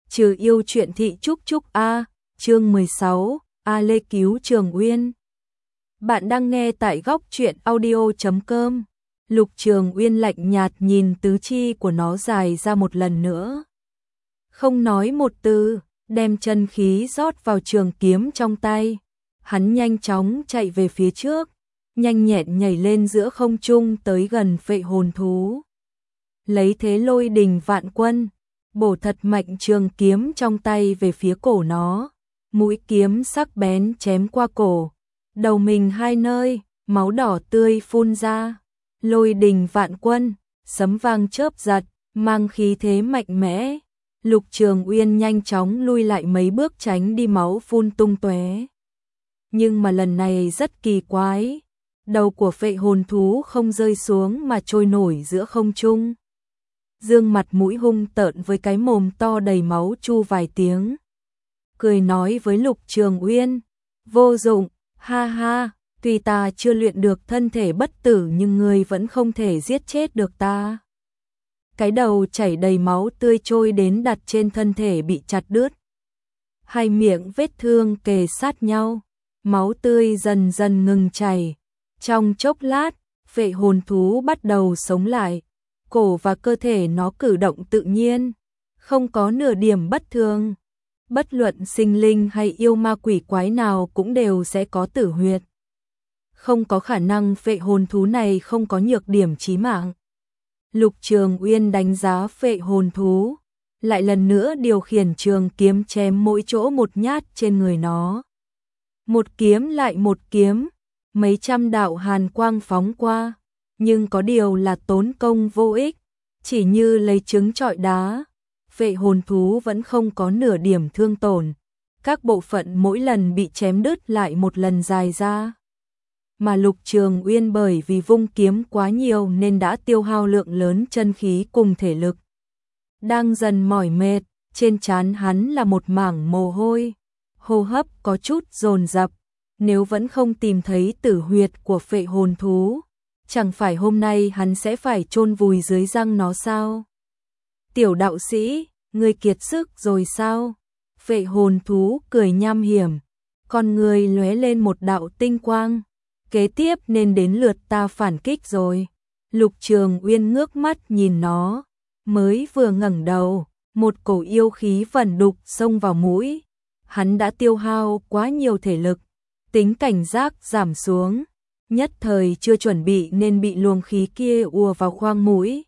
Trừ yêu chuyện thị Trúc A, chương 16, A Lê cứu Trường Uyên. Bạn đang nghe tại góc truyện audio.com. Lục Trường Uyên lạnh nhạt nhìn tứ chi của nó dài ra một lần nữa. Không nói một từ, đem chân khí rót vào trường kiếm trong tay. Hắn nhanh chóng chạy về phía trước, nhanh nhẹn nhảy lên giữa không trung tới gần Phệ hồn thú. Lấy thế Lôi Đình Vạn Quân, bổ thật mạnh trường kiếm trong tay về phía cổ nó. Mũi kiếm sắc bén chém qua cổ, đầu mình hai nơi, máu đỏ tươi phun ra. Lôi Đình Vạn Quân, sấm vang chớp giật, mang khí thế mạnh mẽ. Lục Trường Uyên nhanh chóng lui lại mấy bước tránh đi máu phun tung tóe. Nhưng mà lần này rất kỳ quái, đầu của Phệ hồn thú không rơi xuống mà trôi nổi giữa không trung. Dương mặt mũi hung tợn với cái mồm to đầy máu chu vài tiếng. Cười nói với Lục Trường Uyên, vô dụng, ha ha, tuy ta chưa luyện được thân thể bất tử nhưng ngươi vẫn không thể giết chết được ta. Cái đầu chảy đầy máu tươi trôi đến đặt trên thân thể bị chặt đứt. Hai miệng vết thương kề sát nhau, máu tươi dần dần ngừng chảy. Trong chốc lát, Phệ hồn thú bắt đầu sống lại. Cổ và cơ thể nó cử động tự nhiên, không có nửa điểm bất thường. Bất luận sinh linh hay yêu ma quỷ quái nào cũng đều sẽ có tử huyệt. Không có khả năng Phệ hồn thú này không có nhược điểm chí mạng. Lục Trường Uyên đánh giá Phệ hồn thú, lại lần nữa điều khiển trường kiếm chém mỗi chỗ một nhát trên người nó. Một kiếm lại một kiếm, mấy trăm đạo hàn quang phóng qua. Nhưng có điều là tốn công vô ích, chỉ như lấy trứng trọi đá. Phệ hồn thú vẫn không có nửa điểm thương tổn, các bộ phận mỗi lần bị chém đứt lại một lần dài ra. Mà Lục Trường Uyên bởi vì vung kiếm quá nhiều nên đã tiêu hao lượng lớn chân khí cùng thể lực. Đang dần mỏi mệt, trên trán hắn là một mảng mồ hôi, hô hấp có chút dồn dập. Nếu vẫn không tìm thấy tử huyệt của Phệ hồn thú, chẳng phải hôm nay hắn sẽ phải chôn vùi dưới răng nó sao? Tiểu đạo sĩ, ngươi kiệt sức rồi sao? Phệ hồn thú cười nham hiểm, con người lóe lên một đạo tinh quang. Kế tiếp nên đến lượt ta phản kích rồi. Lục Trường Uyên ngước mắt nhìn nó, mới vừa ngẩng đầu, một cổ yêu khí vẩn đục xông vào mũi. Hắn đã tiêu hao quá nhiều thể lực, tính cảnh giác giảm xuống. Nhất thời chưa chuẩn bị nên bị luồng khí kia ùa vào khoang mũi,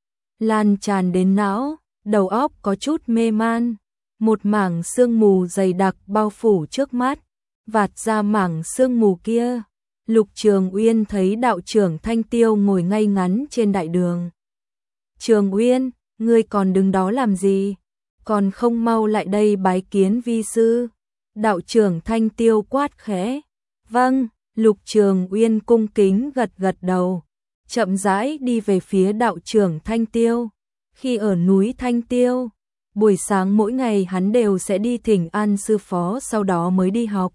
lan tràn đến não, đầu óc có chút mê man. Một mảng sương mù dày đặc bao phủ trước mắt, vạt ra mảng sương mù kia. Lục Trường Uyên thấy đạo trưởng Thanh Tiêu ngồi ngay ngắn trên đại đường. Trường Uyên, ngươi còn đứng đó làm gì? Còn không mau lại đây bái kiến vi sư. Đạo trưởng Thanh Tiêu quát khẽ. Vâng. Lục Trường Uyên cung kính gật gật đầu, chậm rãi đi về phía đạo trưởng Thanh Tiêu. Khi ở núi Thanh Tiêu, buổi sáng mỗi ngày hắn đều sẽ đi thỉnh an sư phó sau đó mới đi học.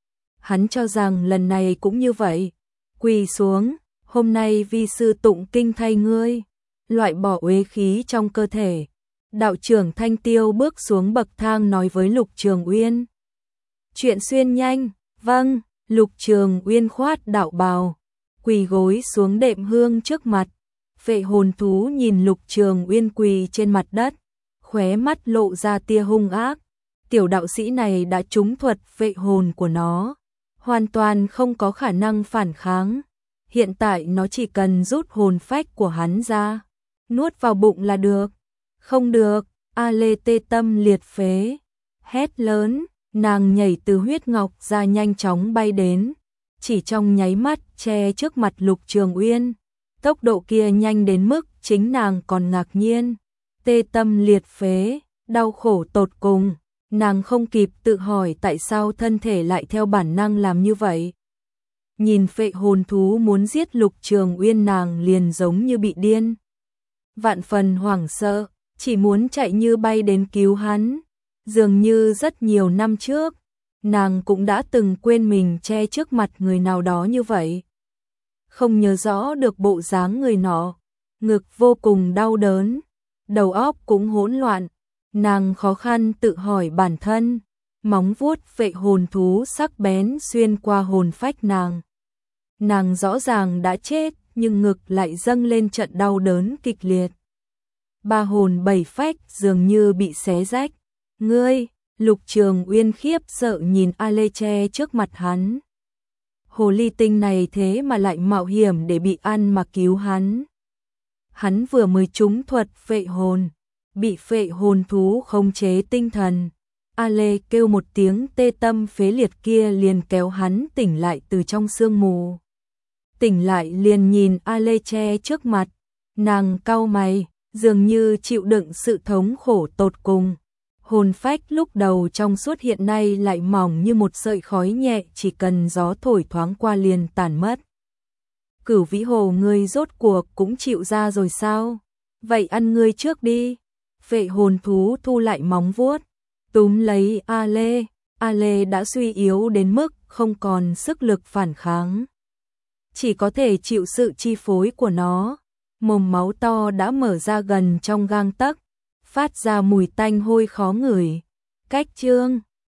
Hắn cho rằng lần này cũng như vậy. Quỳ xuống, hôm nay vi sư tụng kinh thay ngươi, loại bỏ uế khí trong cơ thể. Đạo trưởng Thanh Tiêu bước xuống bậc thang nói với Lục Trường Uyên. Chuyện xuyên nhanh, vâng. Lục Trường Uyên khoát đạo bào, quỳ gối xuống đệm hương trước mặt. Phệ hồn thú nhìn Lục Trường Uyên quỳ trên mặt đất, khóe mắt lộ ra tia hung ác. Tiểu đạo sĩ này đã trúng thuật phệ hồn của nó, hoàn toàn không có khả năng phản kháng. Hiện tại nó chỉ cần rút hồn phách của hắn ra, nuốt vào bụng là được. Không được, A Lê tê tâm liệt phế, hét lớn. Nàng nhảy từ huyết ngọc ra nhanh chóng bay đến, chỉ trong nháy mắt che trước mặt Lục Trường Uyên. Tốc độ kia nhanh đến mức chính nàng còn ngạc nhiên. Tê tâm liệt phế, đau khổ tột cùng, nàng không kịp tự hỏi tại sao thân thể lại theo bản năng làm như vậy. Nhìn Phệ hồn thú muốn giết Lục Trường Uyên, nàng liền giống như bị điên. Vạn phần hoảng sợ, chỉ muốn chạy như bay đến cứu hắn. Dường như rất nhiều năm trước, nàng cũng đã từng quên mình che trước mặt người nào đó như vậy. Không nhớ rõ được bộ dáng người nọ, ngực vô cùng đau đớn, đầu óc cũng hỗn loạn, Nàng khó khăn tự hỏi bản thân, móng vuốt phệ hồn thú sắc bén xuyên qua hồn phách nàng. Nàng rõ ràng đã chết, nhưng ngực lại dâng lên trận đau đớn kịch liệt. Ba hồn bảy phách dường như bị xé rách. Ngươi, Lục Trường Uyên khiếp sợ nhìn Aleche trước mặt hắn. Hồ ly tinh này thế mà lại mạo hiểm để bị ăn mà cứu hắn. Hắn vừa mới trúng thuật phệ hồn, bị phệ hồn thú khống chế tinh thần. Ale kêu một tiếng tê tâm phế liệt kia liền kéo hắn tỉnh lại từ trong sương mù. Tỉnh lại liền nhìn Aleche trước mặt, nàng cau mày, dường như chịu đựng sự thống khổ tột cùng. Hồn phách lúc đầu trong suốt hiện nay lại mỏng như một sợi khói nhẹ, chỉ cần gió thổi thoáng qua liền tàn mất. Cửu Vĩ Hồ ngươi rốt cuộc cũng chịu ra rồi sao? Vậy ăn ngươi trước đi. Phệ hồn thú thu lại móng vuốt, túm lấy Ale. Ale đã suy yếu đến mức không còn sức lực phản kháng, chỉ có thể chịu sự chi phối của nó. Mồm máu to đã mở ra gần trong gang tấc, phát ra mùi tanh hôi khó ngửi. Cách chương